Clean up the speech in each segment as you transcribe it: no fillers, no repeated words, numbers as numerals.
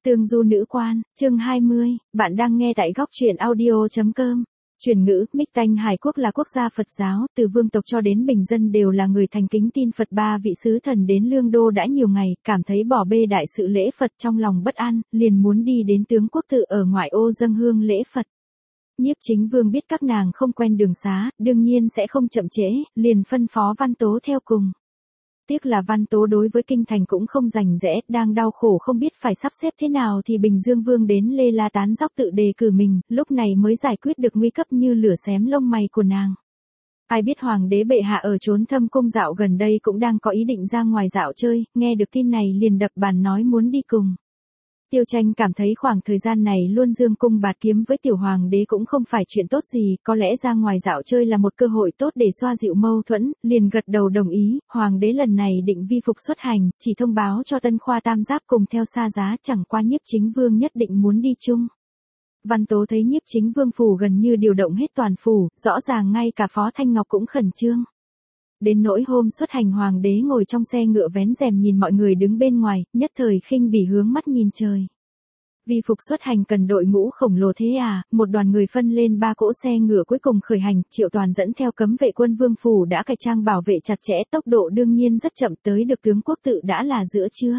Tương du nữ quan, chương 20, bạn đang nghe tại góc truyện audio.com. Truyền ngữ, Mích Tanh Hải Quốc là quốc gia Phật giáo, từ vương tộc cho đến bình dân đều là người thành kính tin Phật. Ba vị sứ thần đến Lương Đô đã nhiều ngày, cảm thấy bỏ bê đại sự lễ Phật trong lòng bất an, liền muốn đi đến tướng quốc tự ở ngoại ô dâng hương lễ Phật. Nhiếp Chính Vương biết các nàng không quen đường xá, đương nhiên sẽ không chậm trễ, liền phân phó Văn Tố theo cùng. Tiếc là Văn Tố đối với kinh thành cũng không rành rẽ, đang đau khổ không biết phải sắp xếp thế nào thì Bình Dương Vương đến Lê La tán dóc tự đề cử mình, lúc này mới giải quyết được nguy cấp như lửa xém lông mày của nàng. Ai biết Hoàng đế bệ hạ ở trốn thâm cung dạo gần đây cũng đang có ý định ra ngoài dạo chơi, nghe được tin này liền đập bàn nói muốn đi cùng. Tiêu Tranh cảm thấy khoảng thời gian này luôn dương cung bạt kiếm với tiểu hoàng đế cũng không phải chuyện tốt gì, có lẽ ra ngoài dạo chơi là một cơ hội tốt để xoa dịu mâu thuẫn, liền gật đầu đồng ý. Hoàng đế lần này định vi phục xuất hành, chỉ thông báo cho Tân Khoa Tam Giáp cùng theo xa giá, chẳng qua Nhiếp Chính Vương nhất định muốn đi chung. Văn Tố thấy Nhiếp Chính Vương phủ gần như điều động hết toàn phủ, rõ ràng ngay cả Phó Thanh Ngọc cũng khẩn trương. Đến nỗi hôm xuất hành hoàng đế ngồi trong xe ngựa vén rèm nhìn mọi người đứng bên ngoài, nhất thời khinh bỉ hướng mắt nhìn trời. Vi phục xuất hành cần đội ngũ khổng lồ thế à, một đoàn người phân lên 3 cỗ xe ngựa cuối cùng khởi hành, Triệu Toàn dẫn theo cấm vệ quân vương phủ đã cải trang bảo vệ chặt chẽ, tốc độ đương nhiên rất chậm, tới được tướng quốc tự đã là giữa trưa.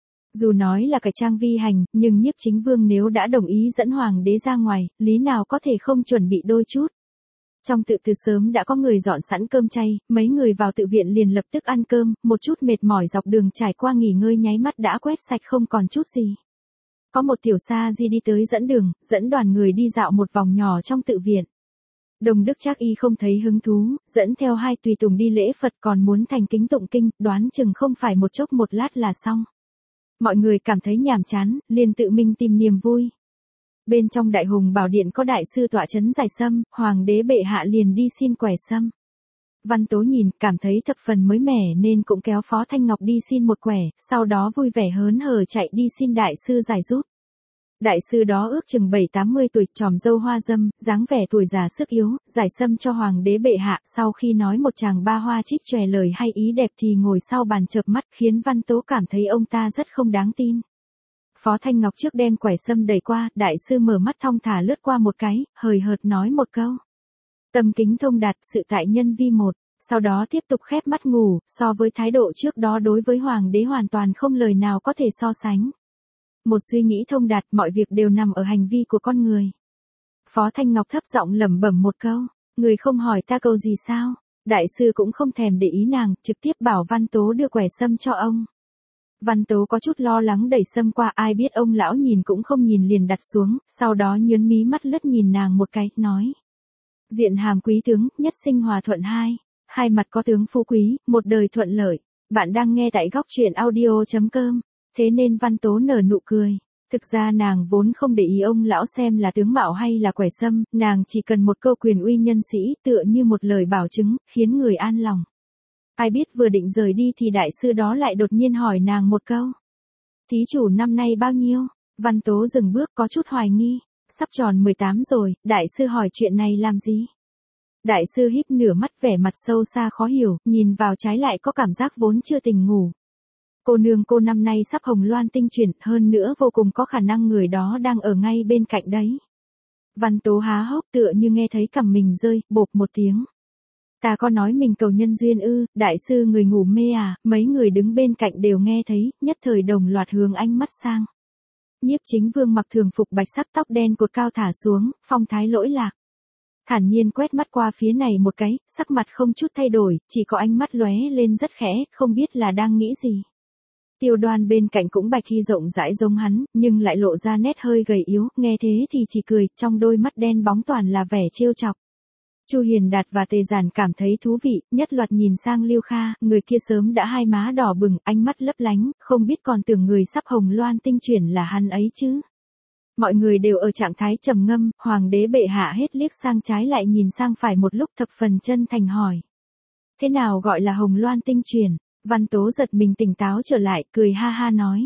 Dù nói là cải trang vi hành, nhưng Nhiếp Chính Vương nếu đã đồng ý dẫn hoàng đế ra ngoài, lý nào có thể không chuẩn bị đôi chút. Trong tự từ sớm đã có người dọn sẵn cơm chay, mấy người vào tự viện liền lập tức ăn cơm, một chút mệt mỏi dọc đường trải qua nghỉ ngơi nháy mắt đã quét sạch không còn chút gì. Có một tiểu sa di đi tới dẫn đường, dẫn đoàn người đi dạo một vòng nhỏ trong tự viện. Đồng Đức Trác Y không thấy hứng thú, dẫn theo 2 tùy tùng đi lễ Phật còn muốn thành kính tụng kinh, đoán chừng không phải một chốc một lát là xong. Mọi người cảm thấy nhàm chán, liền tự mình tìm niềm vui. Bên trong Đại Hùng Bảo Điện có đại sư tọa chấn giải sâm, hoàng đế bệ hạ liền đi xin quẻ sâm. Văn Tố nhìn, cảm thấy thập phần mới mẻ nên cũng kéo Phó Thanh Ngọc đi xin một quẻ, sau đó vui vẻ hớn hở chạy đi xin đại sư giải giúp. Đại sư đó ước chừng 7-80 tuổi, tròm râu hoa râm, dáng vẻ tuổi già sức yếu, giải sâm cho hoàng đế bệ hạ, sau khi nói một tràng ba hoa trích chòe lời hay ý đẹp thì ngồi sau bàn chợp mắt, khiến Văn Tố cảm thấy ông ta rất không đáng tin. Phó Thanh Ngọc trước đem quẻ sâm đẩy qua, đại sư mở mắt thong thả lướt qua một cái, hời hợt nói một câu. Tâm kính thông đạt, sự tại nhân vi một, sau đó tiếp tục khép mắt ngủ, so với thái độ trước đó đối với hoàng đế hoàn toàn không lời nào có thể so sánh. Một suy nghĩ thông đạt, mọi việc đều nằm ở hành vi của con người. Phó Thanh Ngọc thấp giọng lẩm bẩm một câu, người không hỏi ta câu gì sao? Đại sư cũng không thèm để ý nàng, trực tiếp bảo Văn Tố đưa quẻ sâm cho ông. Văn Tố có chút lo lắng đẩy sâm qua, ai biết ông lão nhìn cũng không nhìn liền đặt xuống, sau đó nhớn mí mắt lướt nhìn nàng một cái, nói. Diện hàm quý tướng, nhất sinh hòa thuận hai mặt có tướng phú quý, một đời thuận lợi. Bạn đang nghe tại góc truyện audio.com. Thế nên Văn Tố nở nụ cười. Thực ra nàng vốn không để ý ông lão xem là tướng mạo hay là quẻ sâm, nàng chỉ cần một câu quyền uy nhân sĩ, tựa như một lời bảo chứng, khiến người an lòng. Ai biết vừa định rời đi thì đại sư đó lại đột nhiên hỏi nàng một câu. Thí chủ năm nay bao nhiêu? Văn Tố dừng bước có chút hoài nghi. Sắp tròn 18 rồi, đại sư hỏi chuyện này làm gì? Đại sư híp nửa mắt vẻ mặt sâu xa khó hiểu, nhìn vào trái lại có cảm giác vốn chưa tỉnh ngủ. Cô nương cô năm nay sắp hồng loan tinh chuyển, hơn nữa vô cùng có khả năng người đó đang ở ngay bên cạnh đấy. Văn Tố há hốc tựa như nghe thấy cằm mình rơi, bộp một tiếng. Ta có nói mình cầu nhân duyên ư? Đại sư người ngủ mê à? Mấy người đứng bên cạnh đều nghe thấy, nhất thời đồng loạt hướng ánh mắt sang. Nhiếp Chính Vương mặc thường phục bạch sắc, tóc đen cột cao thả xuống, phong thái lỗi lạc. Thản nhiên quét mắt qua phía này một cái, sắc mặt không chút thay đổi, chỉ có ánh mắt lóe lên rất khẽ, không biết là đang nghĩ gì. Tiêu Đoan bên cạnh cũng bạch y rộng rãi giống hắn, nhưng lại lộ ra nét hơi gầy yếu, nghe thế thì chỉ cười, trong đôi mắt đen bóng toàn là vẻ trêu chọc. Chu Hiền Đạt và Tề Giản cảm thấy thú vị, nhất loạt nhìn sang Lưu Kha, người kia sớm đã hai má đỏ bừng, ánh mắt lấp lánh, không biết còn tưởng người sắp hồng loan tinh chuyển là hắn ấy chứ. Mọi người đều ở trạng thái trầm ngâm, hoàng đế bệ hạ hết liếc sang trái lại nhìn sang phải một lúc thập phần chân thành hỏi. Thế nào gọi là hồng loan tinh chuyển? Văn Tố giật mình tỉnh táo trở lại, cười ha ha nói.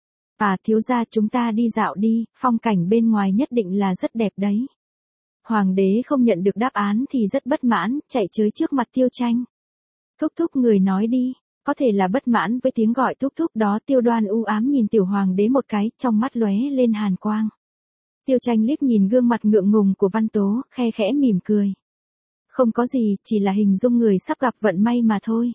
À thiếu gia, chúng ta đi dạo đi, phong cảnh bên ngoài nhất định là rất đẹp đấy. Hoàng đế không nhận được đáp án thì rất bất mãn, chạy tới trước mặt Tiêu Tranh. Thúc thúc người nói đi. Có thể là bất mãn với tiếng gọi thúc thúc đó, Tiêu Đoan u ám nhìn tiểu hoàng đế một cái, trong mắt lóe lên hàn quang. Tiêu Tranh liếc nhìn gương mặt ngượng ngùng của Văn Tố, khe khẽ mỉm cười. Không có gì, chỉ là hình dung người sắp gặp vận may mà thôi.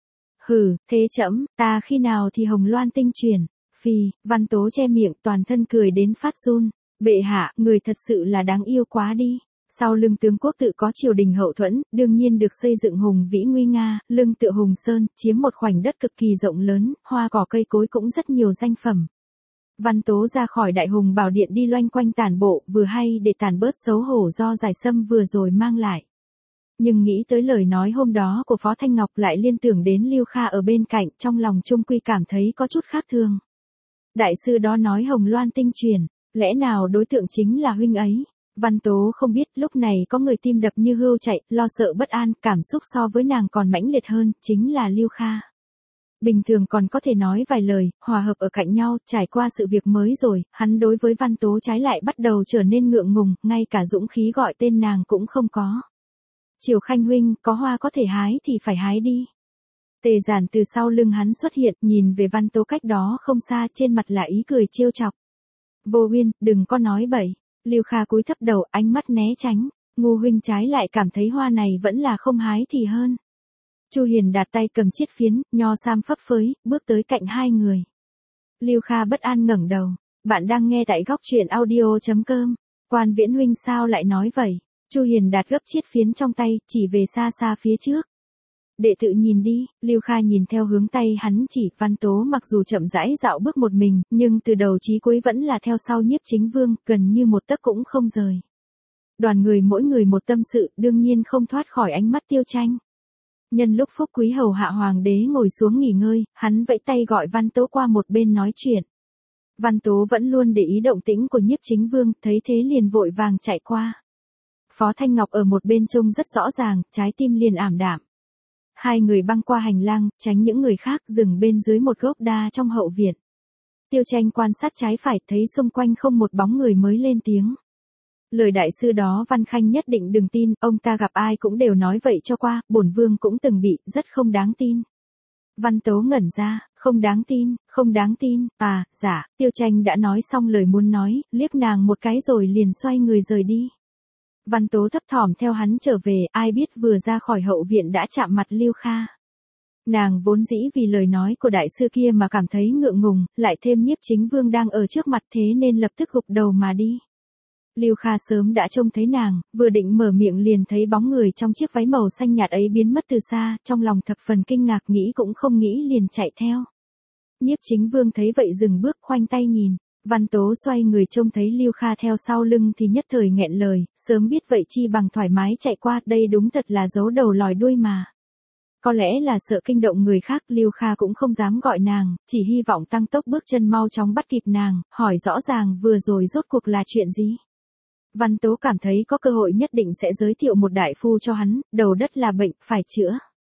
Hừ, thế trẫm, ta khi nào thì hồng loan tinh chuyển. Phì, Văn Tố che miệng, toàn thân cười đến phát run. Bệ hạ, người thật sự là đáng yêu quá đi. Sau lưng tướng quốc tự có triều đình hậu thuẫn, đương nhiên được xây dựng hùng vĩ nguy nga, lưng tựa Hùng Sơn, chiếm một khoảnh đất cực kỳ rộng lớn, hoa cỏ cây cối cũng rất nhiều danh phẩm. Văn Tố ra khỏi Đại Hùng Bảo Điện đi loanh quanh tản bộ, vừa hay để tản bớt xấu hổ do giải sâm vừa rồi mang lại. Nhưng nghĩ tới lời nói hôm đó của Phó Thanh Ngọc lại liên tưởng đến Lưu Kha ở bên cạnh, trong lòng trung quy cảm thấy có chút khác thường. Đại sư đó nói hồng loan tinh truyền, lẽ nào đối tượng chính là huynh ấy? Văn Tố không biết, lúc này có người tim đập như hươu chạy, lo sợ bất an, cảm xúc so với nàng còn mãnh liệt hơn, chính là Lưu Kha. Bình thường còn có thể nói vài lời, hòa hợp ở cạnh nhau, trải qua sự việc mới rồi, hắn đối với Văn Tố trái lại bắt đầu trở nên ngượng ngùng, ngay cả dũng khí gọi tên nàng cũng không có. Triều Khanh huynh, có hoa có thể hái thì phải hái đi. Tề Giản từ sau lưng hắn xuất hiện, nhìn về Văn Tố cách đó không xa, trên mặt là ý cười trêu chọc. Vô Uyên, đừng có nói bậy. Lưu Kha cúi thấp đầu, ánh mắt né tránh. Ngu huynh trái lại cảm thấy hoa này vẫn là không hái thì hơn. Chu Hiền đặt tay cầm chiết phiến, nho sam phấp phới, bước tới cạnh hai người. Lưu Kha bất an ngẩng đầu. Bạn đang nghe tại góc truyện audio.com. Quan Viễn huynh sao lại nói vậy? Chu Hiền đạt gấp chiết phiến trong tay, chỉ về xa xa phía trước. Đệ tự nhìn đi, Lưu Kha nhìn theo hướng tay hắn chỉ. Văn Tố mặc dù chậm rãi dạo bước một mình, nhưng từ đầu chí cuối vẫn là theo sau Nhiếp Chính Vương, gần như một tấc cũng không rời. Đoàn người mỗi người một tâm sự, đương nhiên không thoát khỏi ánh mắt Tiêu Tranh. Nhân lúc Phúc Quý hầu hạ hoàng đế ngồi xuống nghỉ ngơi, hắn vẫy tay gọi Văn Tố qua một bên nói chuyện. Văn Tố vẫn luôn để ý động tĩnh của Nhiếp Chính Vương, thấy thế liền vội vàng chạy qua. Phó Thanh Ngọc ở một bên trông rất rõ ràng, trái tim liền ảm đạm. Hai người băng qua hành lang, tránh những người khác, dừng bên dưới một gốc đa trong hậu viện. Tiêu Tranh quan sát trái phải, thấy xung quanh không một bóng người mới lên tiếng. Lời đại sư đó Văn Khanh nhất định đừng tin, ông ta gặp ai cũng đều nói vậy cho qua, bổn vương cũng từng bị, rất không đáng tin. Văn Tố ngẩn ra, không đáng tin, không đáng tin, à, dạ, Tiêu Tranh đã nói xong lời muốn nói, liếc nàng một cái rồi liền xoay người rời đi. Văn Tố thấp thỏm theo hắn trở về, ai biết vừa ra khỏi hậu viện đã chạm mặt Lưu Kha. Nàng vốn dĩ vì lời nói của đại sư kia mà cảm thấy ngượng ngùng, lại thêm Nhiếp Chính Vương đang ở trước mặt thế nên lập tức gục đầu mà đi. Lưu Kha sớm đã trông thấy nàng, vừa định mở miệng liền thấy bóng người trong chiếc váy màu xanh nhạt ấy biến mất từ xa, trong lòng thập phần kinh ngạc, nghĩ cũng không nghĩ liền chạy theo. Nhiếp Chính Vương thấy vậy dừng bước, khoanh tay nhìn. Văn Tố xoay người trông thấy Lưu Kha theo sau lưng thì nhất thời nghẹn lời, sớm biết vậy chi bằng thoải mái chạy qua, đây đúng thật là giấu đầu lòi đuôi mà. Có lẽ là sợ kinh động người khác, Lưu Kha cũng không dám gọi nàng, chỉ hy vọng tăng tốc bước chân mau chóng bắt kịp nàng, hỏi rõ ràng vừa rồi rốt cuộc là chuyện gì. Văn Tố cảm thấy có cơ hội nhất định sẽ giới thiệu một đại phu cho hắn, đầu đất là bệnh, phải chữa.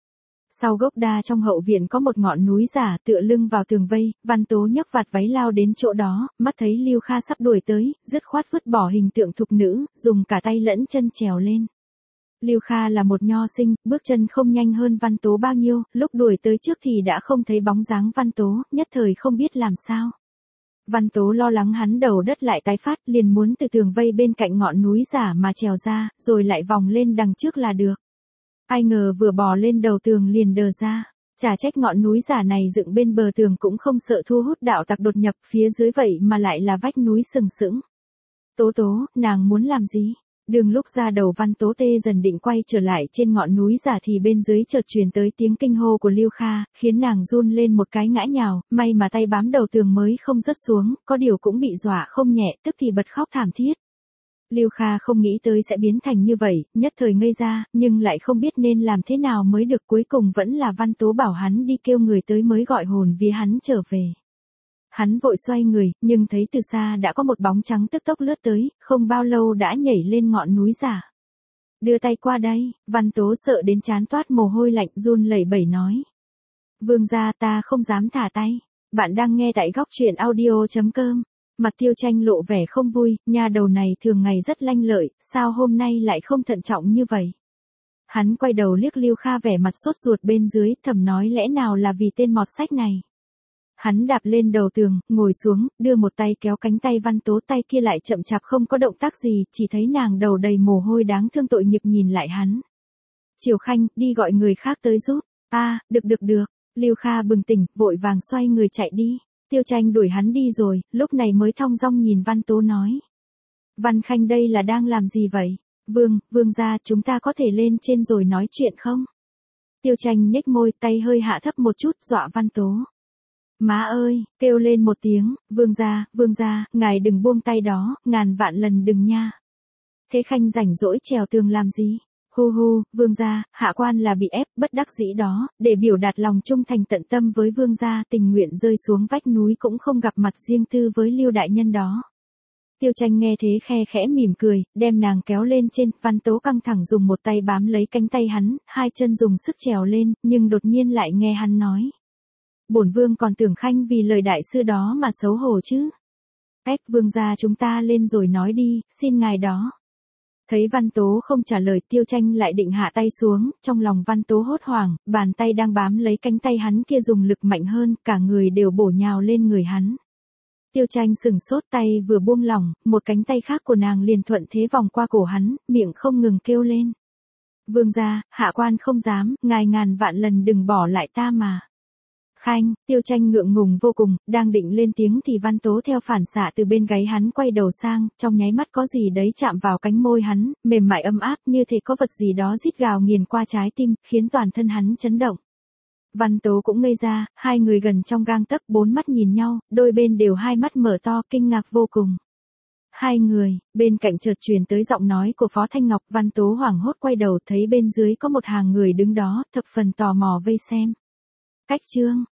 Sau gốc đa trong hậu viện có một ngọn núi giả, tựa lưng vào tường vây, Văn Tố nhấc vạt váy lao đến chỗ đó, mắt thấy Lưu Kha sắp đuổi tới, dứt khoát vứt bỏ hình tượng thục nữ, dùng cả tay lẫn chân trèo lên. Lưu Kha là một nho sinh, bước chân không nhanh hơn Văn Tố bao nhiêu, lúc đuổi tới trước thì đã không thấy bóng dáng Văn Tố, nhất thời không biết làm sao. Văn Tố lo lắng hắn đầu đất lại tái phát, liền muốn từ tường vây bên cạnh ngọn núi giả mà trèo ra, rồi lại vòng lên đằng trước là được. Ai ngờ vừa bò lên đầu tường liền đờ ra, chả trách ngọn núi giả này dựng bên bờ tường cũng không sợ thu hút đạo tặc đột nhập, phía dưới vậy mà lại là vách núi sừng sững. Tố Tố, nàng muốn làm gì? Đường lúc ra đầu Văn Tố tê dần định quay trở lại trên ngọn núi giả thì bên dưới chợt truyền tới tiếng kinh hô của Lưu Kha, khiến nàng run lên một cái ngã nhào, may mà tay bám đầu tường mới không rớt xuống, có điều cũng bị dọa không nhẹ, tức thì bật khóc thảm thiết. Lưu Kha không nghĩ tới sẽ biến thành như vậy, nhất thời ngây ra, nhưng lại không biết nên làm thế nào mới được, cuối cùng vẫn là Văn Tố bảo hắn đi kêu người tới mới gọi hồn vía hắn trở về. Hắn vội xoay người, nhưng thấy từ xa đã có một bóng trắng tức tốc lướt tới, không bao lâu đã nhảy lên ngọn núi giả. Đưa tay qua đây, Văn Tố sợ đến trán toát mồ hôi lạnh, run lẩy bẩy nói. Vương gia, ta không dám thả tay. Bạn đang nghe tại góc truyện audio.com. Mặt Tiêu Tranh lộ vẻ không vui, nha đầu này thường ngày rất lanh lợi, sao hôm nay lại không thận trọng như vậy? Hắn quay đầu liếc Lưu Kha vẻ mặt sốt ruột bên dưới, thầm nói lẽ nào là vì tên mọt sách này. Hắn đạp lên đầu tường, ngồi xuống, đưa một tay kéo cánh tay Văn Tố, tay kia lại chậm chạp không có động tác gì, chỉ thấy nàng đầu đầy mồ hôi đáng thương tội nghiệp nhìn lại hắn. Triều Khanh, đi gọi người khác tới giúp. Được. Lưu Kha bừng tỉnh, vội vàng xoay người chạy đi. Tiêu Tranh đuổi hắn đi rồi, lúc này mới thong dong nhìn Văn Tố nói. Văn Khanh đây là đang làm gì vậy? Vương gia, chúng ta có thể lên trên rồi nói chuyện không? Tiêu Tranh nhếch môi, tay hơi hạ thấp một chút, dọa Văn Tố. Má ơi, kêu lên một tiếng, vương gia, ngài đừng buông tay đó, ngàn vạn lần đừng nha. Thế Khanh rảnh rỗi trèo tường làm gì? Hu, vương gia, hạ quan là bị ép, bất đắc dĩ đó, để biểu đạt lòng trung thành tận tâm với vương gia, tình nguyện rơi xuống vách núi cũng không gặp mặt riêng tư với Lưu đại nhân đó. Tiêu Tranh nghe thế khe khẽ mỉm cười, đem nàng kéo lên trên, Văn Tố căng thẳng dùng một tay bám lấy cánh tay hắn, hai chân dùng sức trèo lên, nhưng đột nhiên lại nghe hắn nói. Bổn vương còn tưởng Khanh vì lời đại sư đó mà xấu hổ chứ. Vương gia, chúng ta lên rồi nói đi, xin ngài đó. Thấy Văn Tố không trả lời, Tiêu Tranh lại định hạ tay xuống, trong lòng Văn Tố hốt hoảng, bàn tay đang bám lấy cánh tay hắn kia dùng lực mạnh hơn, cả người đều bổ nhào lên người hắn. Tiêu Tranh sừng sốt, tay vừa buông lỏng, một cánh tay khác của nàng liền thuận thế vòng qua cổ hắn, miệng không ngừng kêu lên. Vương gia, hạ quan không dám, ngài ngàn vạn lần đừng bỏ lại ta mà. Khanh, Tiêu Tranh ngượng ngùng vô cùng, đang định lên tiếng thì Văn Tố theo phản xạ từ bên gáy hắn quay đầu sang, trong nháy mắt có gì đấy chạm vào cánh môi hắn, mềm mại ấm áp như thể có vật gì đó rít gào nghiền qua trái tim, khiến toàn thân hắn chấn động. Văn Tố cũng ngây ra, hai người gần trong gang tấc, bốn mắt nhìn nhau, đôi bên đều hai mắt mở to, kinh ngạc vô cùng. Hai người, bên cạnh chợt truyền tới giọng nói của Phó Thanh Ngọc, Văn Tố hoảng hốt quay đầu thấy bên dưới có một hàng người đứng đó, thập phần tò mò vây xem. Cách chương